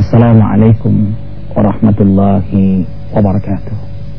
Assalamualaikum warahmatullahi wabarakatuh.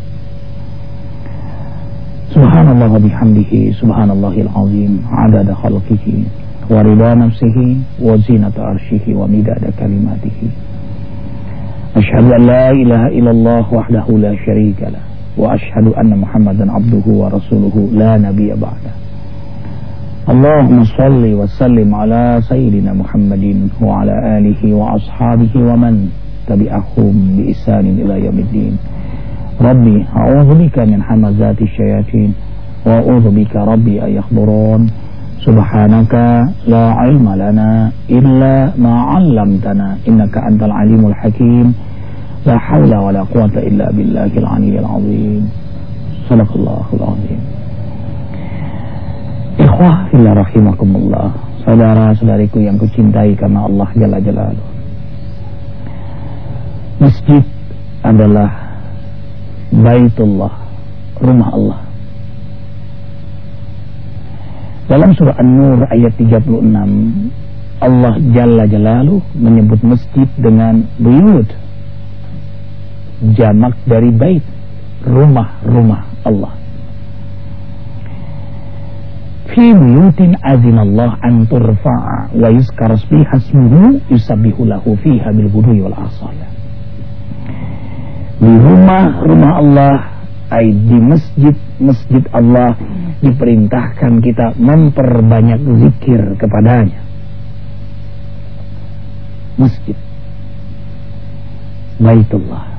Subhanallah wa bihamdihi, subhanallahil azim, adada khalqihi wa ridha nafsihi wa zinata arshihi wa midada kalimatihi. Asyhadu an la ilaha illallah wahdahu la syarika lah wa asyhadu anna Muhammadan abduhu wa rasuluhu la nabiyya ba'da. Allahumma salli wa sallim ala sayyidina Muhammadin wa ala alihi wa ashabihi wa man tabi'ahum bi ihsanin ila yaumiddin. Rabbi a'udzubika min hamazati syayatin wa a'udzubika rabbi ay yahdurun. Subhanaka la ilma lana illa ma 'allamtana innaka antal alimul hakim. La haula wa la quwwata illa billahil aliyyil azim. Shadaqallahul azim. Ikhwah fillah rahimakumullah, saudara-saudariku yang kucintai karena Allah Jalla Jalaluhu. Masjid adalah Baitullah, rumah Allah. Dalam surah An-Nur ayat 36, Allah Jalla Jalaluhu menyebut masjid dengan buyut, jamak dari bait, rumah-rumah Allah. Fi buyutin azinallah an turfa'a wa yuzkar fiha ismuhu yusabbihu lahu fiha bil ghudwi wal asal. Di rumah-rumah Allah, ay di masjid Allah, diperintahkan kita memperbanyak zikir kepadanya. Masjid Baitullah.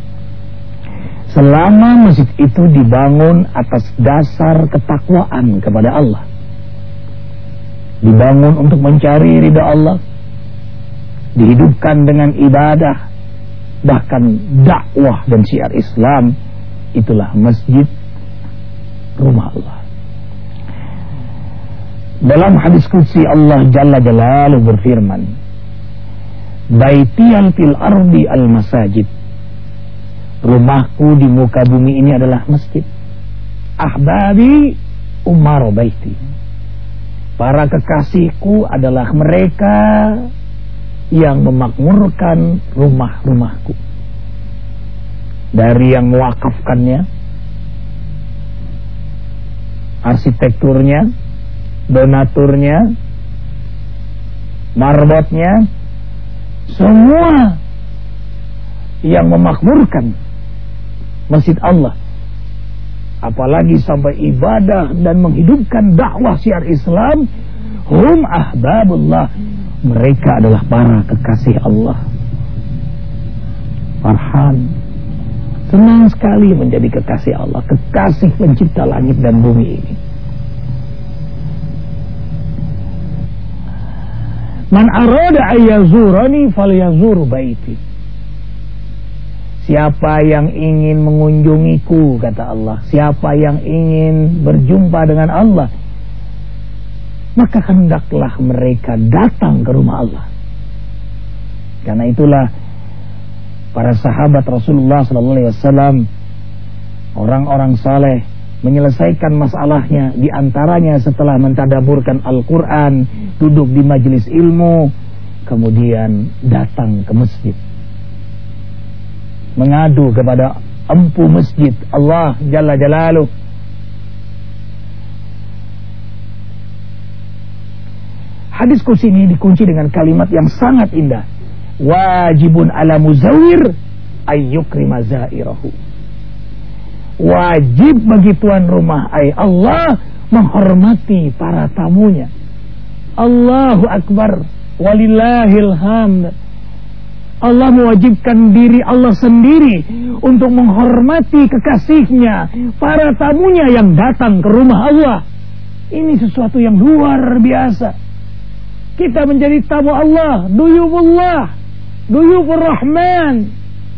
Selama masjid itu dibangun atas dasar ketakwaan kepada Allah, dibangun untuk mencari ridha Allah, dihidupkan dengan ibadah, bahkan dakwah dan syiar Islam, itulah masjid, rumah Allah. Dalam hadis qudsi Allah Jalla Jalaluhu berfirman, Baitiyal fil ardi al masajid. Rumahku di muka bumi ini adalah masjid. Ahbabi umaru baiti. Para kekasihku adalah mereka yang memakmurkan rumah-rumahku. Dari yang mewakafkannya, arsitekturnya, donaturnya, marbotnya, semua yang memakmurkan masjid Allah, apalagi sampai ibadah dan menghidupkan dakwah syiar Islam, hum ahbabullah, mereka adalah para kekasih Allah. Farhan, senang sekali menjadi kekasih Allah, kekasih pencipta langit dan bumi ini. Man arada ayyazurani falyazur baiti. Siapa yang ingin mengunjungiku, kata Allah, siapa yang ingin berjumpa dengan Allah, maka hendaklah mereka datang ke rumah Allah. Karena itulah para sahabat Rasulullah SAW, orang-orang saleh, menyelesaikan masalahnya di antaranya setelah mentadaburkan Al-Quran, duduk di majelis ilmu, kemudian datang ke masjid, mengadu kepada empu masjid Allah Jalla Jalaluhu. Hadis qudsi ini dikunci dengan kalimat yang sangat indah. Wajibun ala muzawir ayyukrima zairahu. Wajib bagi tuan rumah, ay Allah, menghormati para tamunya. Allahu Akbar, walillahil hamd. Allah mewajibkan diri Allah sendiri untuk menghormati kekasihnya, para tamunya yang datang ke rumah Allah. Ini sesuatu yang luar biasa. Kita menjadi tamu Allah, duyufullah, duyufur Rahman.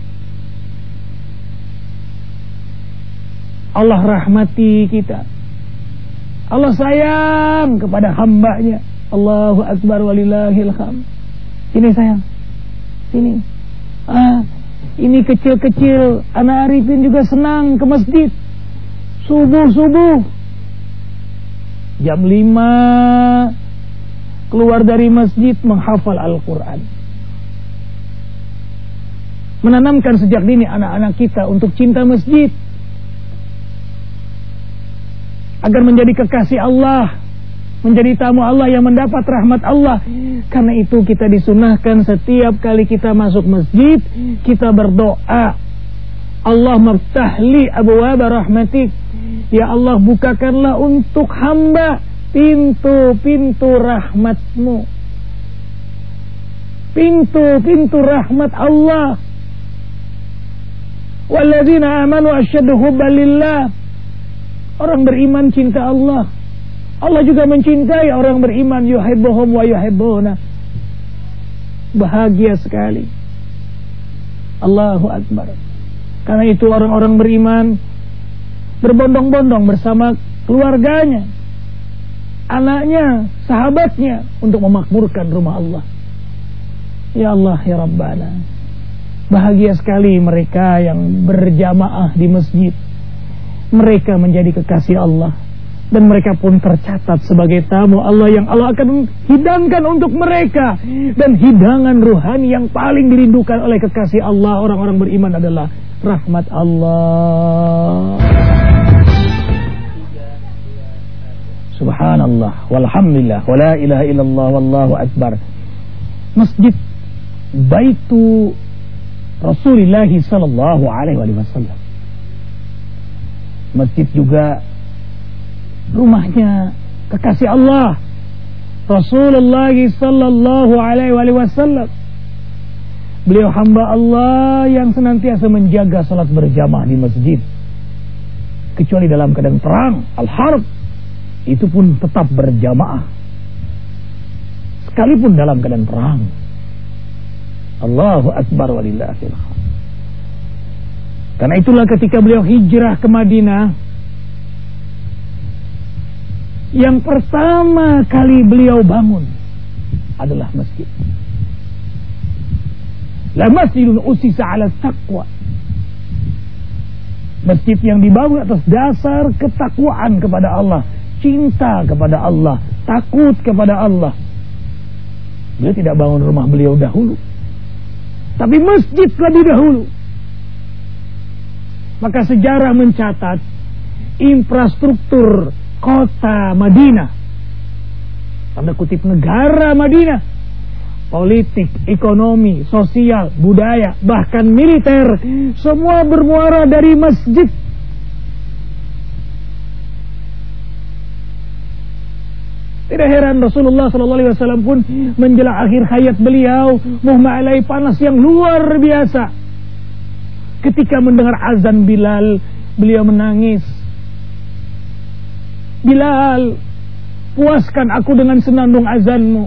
Allah rahmati kita, Allah sayang kepada hambanya. Allahu Akbar, walillahil hamd. Sini sayang, sini. Ini kecil-kecil anak arifin juga senang ke masjid. Subuh-subuh jam 5 keluar dari masjid menghafal Al-Quran. menanamkan sejak dini anak-anak kita untuk cinta masjid, agar menjadi kekasih Allah, menjadi tamu Allah yang mendapat rahmat Allah. Karena itu kita disunahkan setiap kali kita masuk masjid, kita berdoa, Allahumma ftahli abwaaba rahmatik, ya Allah bukakanlah untuk hamba pintu-pintu rahmatmu, pintu-pintu rahmat Allah. Walladzina amanu asyaddu hubban lillah, orang beriman cinta Allah. Allah juga mencintai orang beriman, yuhibbuhum wa yuhibbuna. Bahagia sekali. Allahu Akbar. Karena itu orang-orang beriman berbondong-bondong bersama keluarganya, anaknya, sahabatnya, untuk memakmurkan rumah Allah. Ya Allah, ya Rabbana, bahagia sekali mereka yang berjamaah di masjid. Mereka menjadi kekasih Allah, dan mereka pun tercatat sebagai tamu Allah yang Allah akan hidangkan untuk mereka. Dan hidangan ruhani yang paling dirindukan oleh kekasih Allah, orang-orang beriman, adalah rahmat Allah. Subhanallah, walhamdulillah, wala ilaha illallah, wallahu akbar. Masjid Baitu Rasulullah sallallahu alaihi wasallam. Masjid juga rumahnya kekasih Allah, Rasulullah sallallahu alaihi wasallam. Beliau hamba Allah yang senantiasa menjaga salat berjamaah di masjid, kecuali dalam keadaan perang, al-harb, itu pun tetap berjamaah sekalipun dalam keadaan perang. Allahu Akbar walillahil hamd. Karena itulah ketika beliau hijrah ke Madinah, yang pertama kali beliau bangun adalah masjid. La masjidun usisa ala taqwa, masjid yang dibangun atas dasar ketakwaan kepada Allah, cinta kepada Allah, takut kepada Allah. Beliau tidak bangun rumah beliau dahulu, tapi masjid lebih dahulu. Maka sejarah mencatat infrastruktur kota Madinah, tanda kutip negara Madinah, politik, ekonomi, sosial, budaya, bahkan militer, semua bermuara dari masjid. Tidak heran Rasulullah SAW pun menjelang akhir hayat beliau mengalami panas yang luar biasa. Ketika mendengar azan Bilal, beliau menangis. Bilal, puaskan aku dengan senandung azanmu.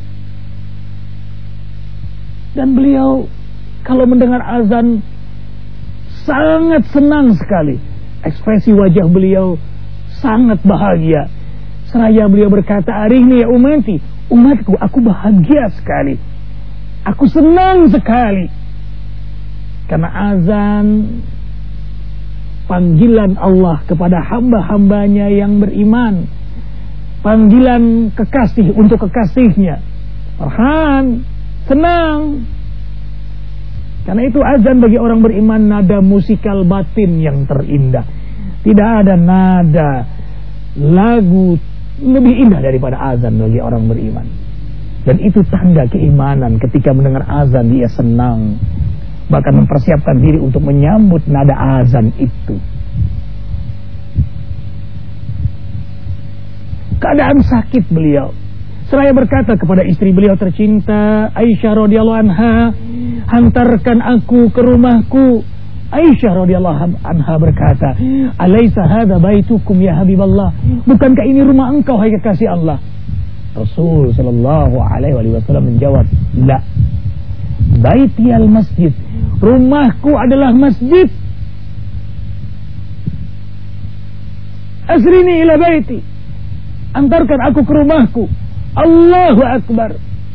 Dan beliau kalau mendengar azan sangat senang sekali. Ekspresi wajah beliau sangat bahagia. Seraya beliau berkata, "Arihni ya umati, umatku, aku bahagia sekali. Aku senang sekali." Karena azan panggilan Allah kepada hamba-hambanya yang beriman, panggilan kekasih untuk kekasihnya. Farhan, senang. Karena itu azan bagi orang beriman nada musikal batin yang terindah. Tidak ada nada lagu lebih indah daripada azan bagi orang beriman. Dan itu tanda keimanan. Ketika mendengar azan dia senang, bahkan mempersiapkan diri untuk menyambut nada azan itu. Keadaan sakit beliau, seraya berkata kepada istri beliau tercinta Aisyah radhiyallahu anha, "Hantarkan aku ke rumahku." Aisyah radhiyallahu anha berkata, "Alaisa hadza baitukum ya Habiballah? Bukankah ini rumah engkau hai kekasih Allah?" Rasul sallallahu alaihi wasallam menjawab, "La, baiti al masjid, rumahku adalah masjid. Asrini ila baiti, antarkan aku ke rumahku." Allahu Akbar.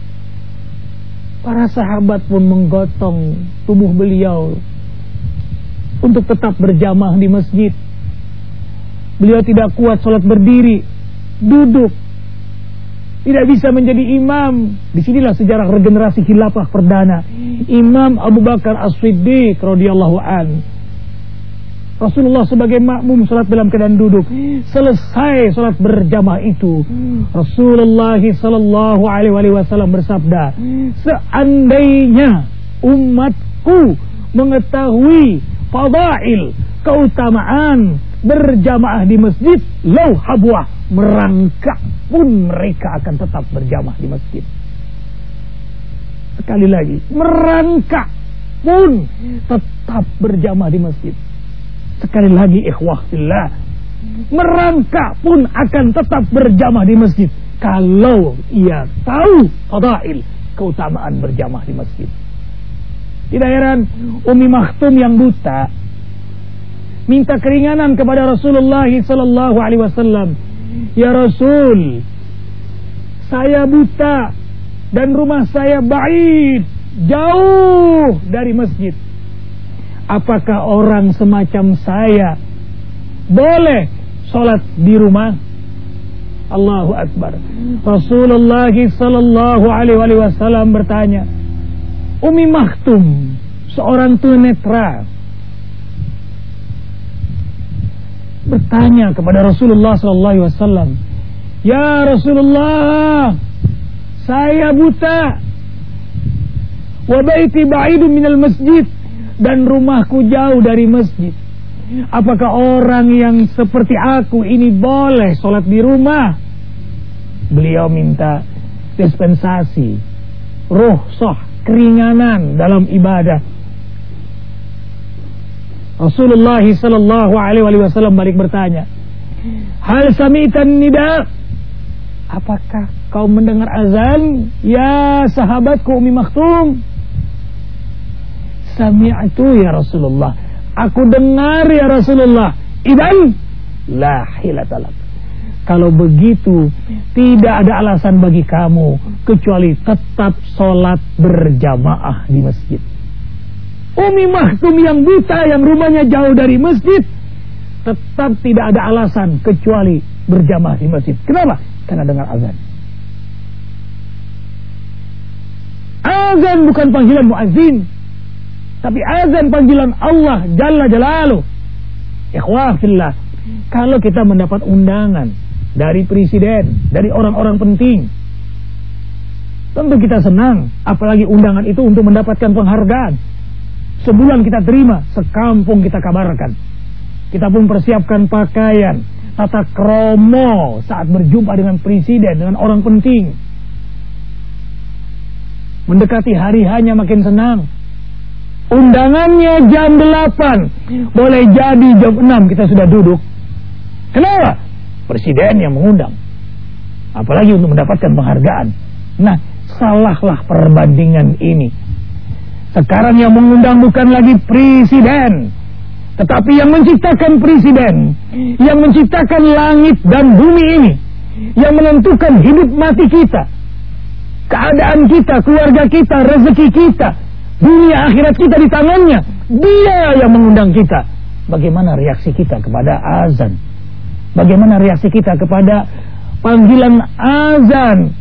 Para sahabat pun menggotong tubuh beliau untuk tetap berjamaah di masjid. Beliau tidak kuat sholat berdiri, duduk. tidak bisa menjadi imam. Disinilah sejarah regenerasi khilafah perdana. Imam Abu Bakar As-Siddiq radhiyallahu an. Rasulullah sebagai makmum salat dalam keadaan duduk. Selesai salat berjamaah itu, Rasulullah sallallahu alaihi wasallam bersabda, seandainya umatku mengetahui fadail, keutamaan berjamaah di masjid, lau habwah, merangkak pun mereka akan tetap berjamaah di masjid. Sekali lagi, merangkak pun tetap berjamaah di masjid. Sekali lagi, ikhwah fillah, merangkak pun akan tetap berjamaah di masjid kalau ia tahu fadail, keutamaan berjamaah di masjid. Tidak heran Ummi Maktum yang buta minta keringanan kepada Rasulullah sallallahu alaihi wasallam. Ya Rasul, saya buta dan rumah saya ba'id, jauh dari masjid. Apakah orang semacam saya boleh sholat di rumah? Allahu Akbar. Rasulullah sallallahu alaihi wasallam bertanya, Ummi Maktum, seorang tunanetra, bertanya kepada Rasulullah sallallahu alaihi wasallam, "Ya Rasulullah, saya buta, wa baiti ba'idun minal masjid, dan rumahku jauh dari masjid. Apakah orang yang seperti aku ini boleh sholat di rumah?" Beliau minta dispensasi, rukhsah, keringanan dalam ibadah. Rasulullah sallallahu alaihi wasallam balik bertanya, "Hal sami'tan nida?" Apakah kau mendengar azan, ya sahabatku Ummi Maktum? Sami'tu ya Rasulullah, aku dengar ya Rasulullah. Idan la hilatalak, kalau begitu tidak ada alasan bagi kamu kecuali tetap sholat berjamaah di masjid. Ummi Maktum yang buta, yang rumahnya jauh dari masjid, tetap tidak ada alasan kecuali berjamaah di masjid. Kenapa? Karena dengar azan. Azan bukan panggilan muazzin, tapi azan panggilan Allah Jalla Jalaluh. Ikhwah fillah, kalau kita mendapat undangan dari presiden, dari orang-orang penting, tentu kita senang. Apalagi undangan itu untuk mendapatkan penghargaan. Sebulan kita terima, sekampung kita kabarkan. Kita pun persiapkan pakaian, tata kromo saat berjumpa dengan presiden, dengan orang penting. Mendekati hari hanya makin senang. Undangannya jam 8, boleh jadi jam 6 kita sudah duduk. Kenapa? Presiden yang mengundang, apalagi untuk mendapatkan penghargaan. Nah, salahlah perbandingan ini. Sekarang yang mengundang bukan lagi presiden, tetapi yang menciptakan presiden, yang menciptakan langit dan bumi ini, yang menentukan hidup mati kita, keadaan kita, keluarga kita, rezeki kita, dunia akhirat kita di tangannya. Dia yang mengundang kita. Bagaimana reaksi kita kepada azan? Bagaimana reaksi kita kepada panggilan azan?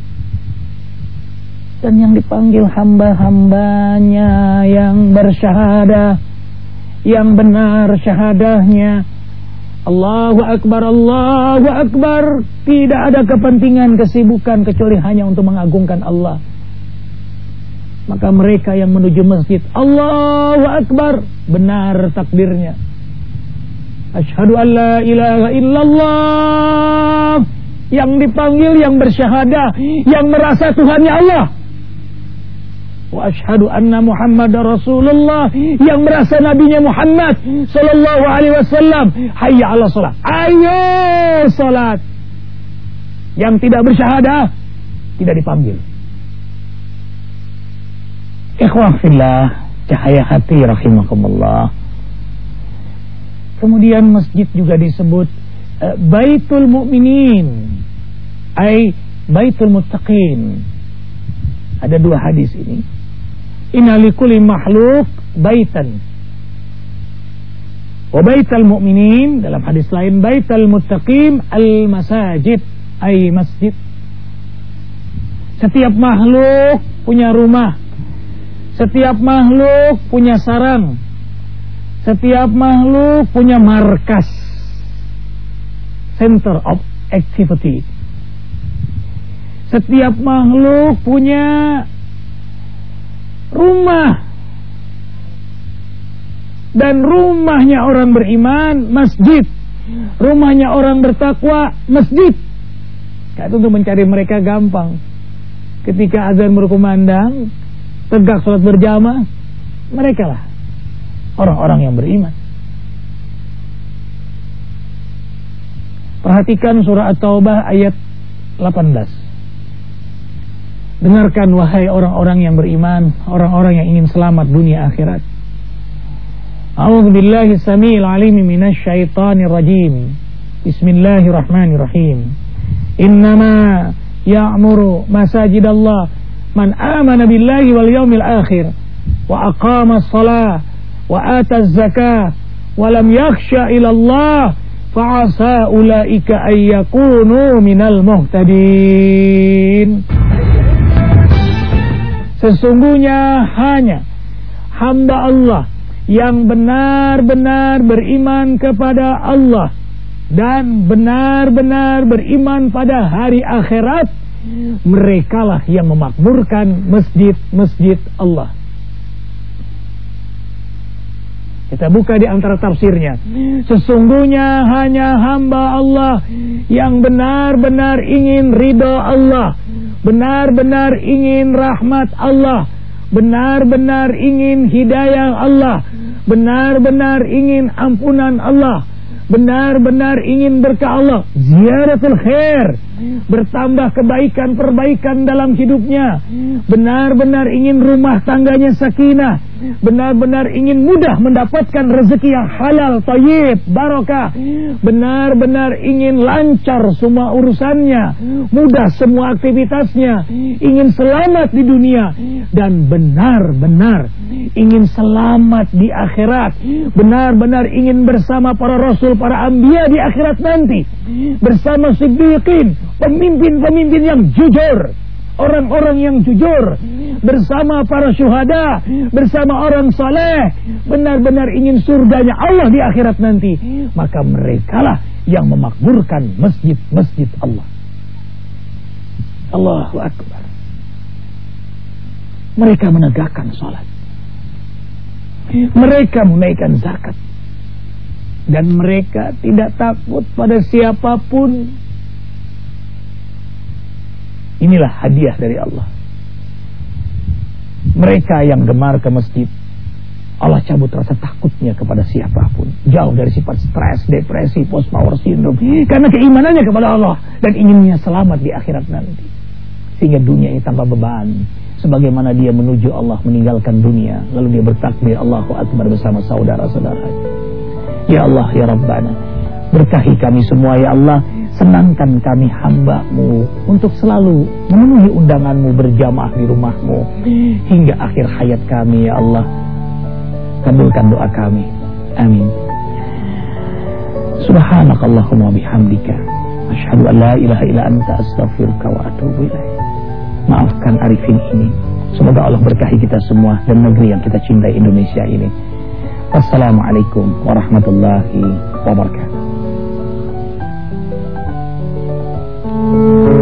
Dan yang dipanggil hamba-hambanya yang bersyahadah, yang benar syahadahnya. Allahu Akbar, Allahu Akbar. Tidak ada kepentingan, kesibukan kecuali hanya untuk mengagungkan Allah. Maka mereka yang menuju masjid, Allahu Akbar, benar takbirnya. Asyhadu an la ilaha illallah. Yang dipanggil yang bersyahadah, yang merasa Tuhannya Allah. Wa asyhadu anna Muhammadar Rasulullah, yang merasa nabinya Muhammad sallallahu alaihi wasallam. Hayya 'alas shalah, ayo salat. Yang tidak bersyahadah tidak dipanggil. Ikhwah fillah, cahaya hati rahimakumullah. Kemudian masjid juga disebut Baitul Mu'minin, ay Baitul Muttaqin. Ada dua hadis ini. Inna likulli makhluk baitan, wa baital mu'minin, dalam hadis lain Baitul Muttaqin al masajid, ay masjid. Setiap makhluk punya rumah. Setiap makhluk punya sarang. Setiap makhluk punya markas, center of activity. Setiap makhluk punya rumah. Dan rumahnya orang beriman, masjid. Rumahnya orang bertakwa, masjid. Kayak itu untuk mencari mereka gampang. Ketika azan berkumandang, tegak sholat berjamaah, mereka lah orang-orang yang beriman. Perhatikan surah At-Taubah ayat 18. Dengarkan wahai orang-orang yang beriman, orang-orang yang ingin selamat dunia akhirat. A'udzu billahi samiil 'aliim minasy syaithaanir rajiim. Bismillahirrahmanirrahim. Innama ya'muru masajidallah man amana billahi wal yawmil akhir wa aqama as-shalah wa ata az-zakah wa lam yakhsha ila Allah fa'asa ulaika ay yakunu minal muhtadin. Sesungguhnya hanya hamba Allah yang benar-benar beriman kepada Allah dan benar-benar beriman pada hari akhirat, merekalah yang memakmurkan masjid-masjid Allah. Kita buka di antara tafsirnya. Sesungguhnya hanya hamba Allah yang benar-benar ingin ridha Allah, benar-benar ingin rahmat Allah, benar-benar ingin hidayah Allah, benar-benar ingin ampunan Allah, benar-benar ingin berkah Allah, ziyadatul khair, bertambah kebaikan-perbaikan dalam hidupnya, benar-benar ingin rumah tangganya sakinah, benar-benar ingin mudah mendapatkan rezeki yang halal, thayyib, barakah, benar-benar ingin lancar semua urusannya, mudah semua aktivitasnya, ingin selamat di dunia, dan benar-benar ingin selamat di akhirat, benar-benar ingin bersama para rasul, para anbiya di akhirat nanti, bersama siddiqin, pemimpin-pemimpin yang jujur, orang-orang yang jujur, bersama para syuhada, bersama orang saleh, benar-benar ingin surganya Allah di akhirat nanti, maka merekalah yang memakmurkan masjid-masjid Allah. Allahu Akbar. Mereka menegakkan salat, mereka menunaikan zakat, dan mereka tidak takut pada siapapun. Inilah hadiah dari Allah. Mereka yang gemar ke masjid, Allah cabut rasa takutnya kepada siapapun. Jauh dari sifat stres, depresi, post power syndrome, karena keimanannya kepada Allah dan inginnya selamat di akhirat nanti. Sehingga dunia ini tanpa beban. Sebagaimana dia menuju Allah, meninggalkan dunia, lalu dia bertakbir Allahu Akbar bersama saudara-saudara. Ya Allah, ya Rabbana, berkahi kami semua ya Allah. Senangkan kami hamba-Mu untuk selalu memenuhi undangan-Mu, berjamaah di rumah-Mu hingga akhir hayat kami ya Allah. Kabulkan doa kami. Amin. Subhanakallahumma bihamdika asyhadu an la ilaha illa anta astaghfiruka wa atubu ilaik. Maafkan Arifin ini. Semoga Allah berkahi kita semua dan negeri yang kita cintai, Indonesia ini. Wassalamualaikum warahmatullahi wabarakatuh.